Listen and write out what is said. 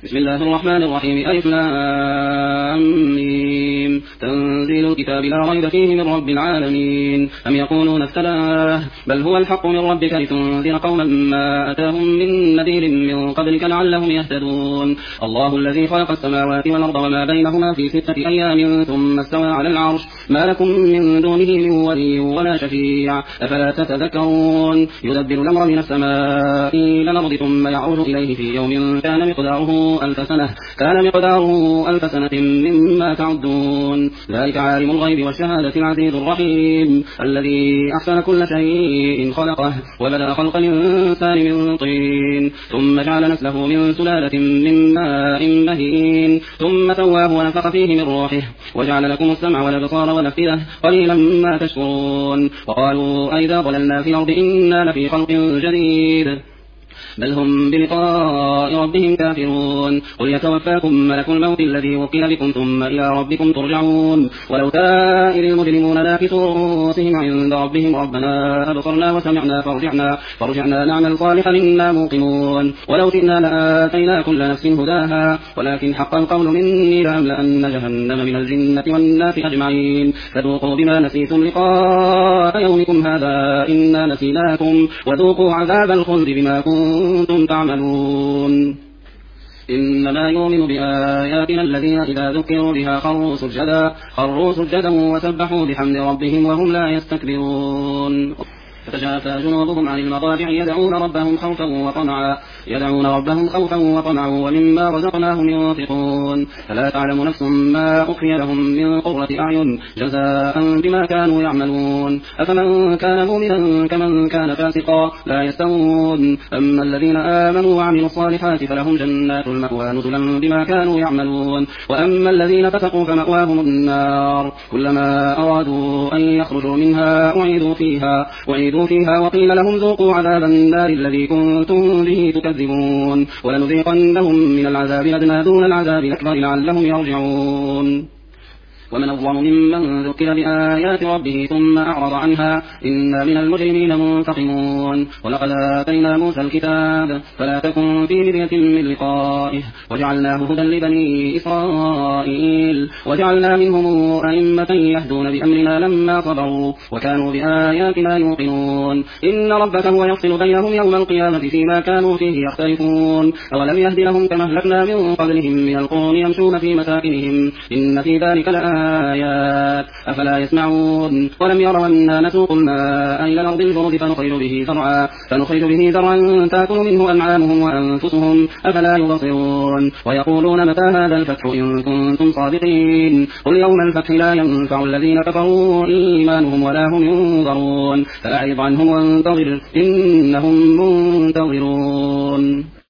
بسم الله الرحمن الرحيم. ألف لام ميم. تنزيل الكتاب لا ريب فيه من رب العالمين. أم يقولون افتراه بل هو الحق من ربك لتنذر قوما ما أتاهم من نذير من قبلك لعلهم يهتدون. الله الذي خلق السماوات والأرض وما بينهما في 6 أيام ثم استوى على العرش ما لكم من دونه من ولي ولا شفيع أفلا تتذكرون. يدبر الأمر من السماء إلى الأرض ثم يعود إليه في يوم كان مقداره ألف سنة مما تعدون. ذلك عالم الغيب والشهادة العزيز الرحيم الذي أحسن كل شيء خلقه وبدأ خلق الإنسان من طين ثم جعل نسله من سلالة من ماء مهين ثم سواه ونفخ فيه من روحه وجعل لكم السمع والأبصار والأفئدة قليلا ما تشكرون. وقالوا أئذا ضللنا في الأرض إنا لفي خلق جديد بل هم بلقاء ربهم كافرون. قل يتوفاكم ملك الموت الذي وكل بكم ثم إلى ربكم ترجعون. ولو تائر المجرمون ناكسوا رؤوسهم عند ربهم ربنا أبصرنا وسمعنا فارجعنا نعمل صالحا إنا موقنون. ولو شئنا لآتينا كل نفس هداها ولكن حق القول مني لأملأن جهنم من الجنة والناس أجمعين. فذوقوا بما نسيتم لقاء يومكم هذا إنا نسيناكم وذوقوا عذاب الخلد بما كنتم تعملون. إنما يؤمن بآياتنا الذين إذا ذكروا بها خروا سجدا وسبحوا بحمد ربهم وهم لا يستكبرون. فتجافى جنوبهم عن المضاجع يدعون ربهم خوفا وطمعا ومما رزقناهم ينفقون. فلا تعلم نفس ما أخفي لهم من قرة أعين جزاء بما كانوا يعملون. أفمن كان مؤمنا كمن كان فاسقا لا يستوون. أما الذين آمنوا وعملوا الصالحات فلهم جنات المأوى نزلا بما كانوا يعملون. وأما الذين فسقوا فمأواهم النار كلما أرادوا أن يخرجوا منها أعيدوا فيها وقيل لهم ذوقوا عذاب النار الذي كنتم به تكذبون. ولنذيقنهم من العذاب الأدنى دون العذاب الأكبر لعلهم يرجعون. ومن أظلم ممن ذكر بآيات ربه ثم أعرض عنها إنا من المجرمين منتقمون. ولقد آتينا موسى الكتاب فلا تكن في مرية من لقائه وجعلناه هدى لبني إسرائيل وجعلنا منهم أئمة يهدون بأمرنا لما صبروا وكانوا بآياتنا يوقنون. إن ربك هو يفصل بينهم يوم القيامة فيما كانوا فيه يختلفون. أولم يهد لهم كما أهلكنا من قبلهم من القرون يمشون في مساكنهم إن في ذلك لآيات أفلا يسمعون. ولم يروا أنا نسوق الماء إلى الأرض الجرد فنخرج به زرعا تأكل منه أنعامهم وأنفسهم أفلا يبصرون. ويقولون متى هذا الفتح إن كنتم صادقين. قل يوم الفتح لا ينفع الذين كفروا إيمانهم ولا هم ينظرون. فأعرض عنهم وانتظر إنهم منتظرون.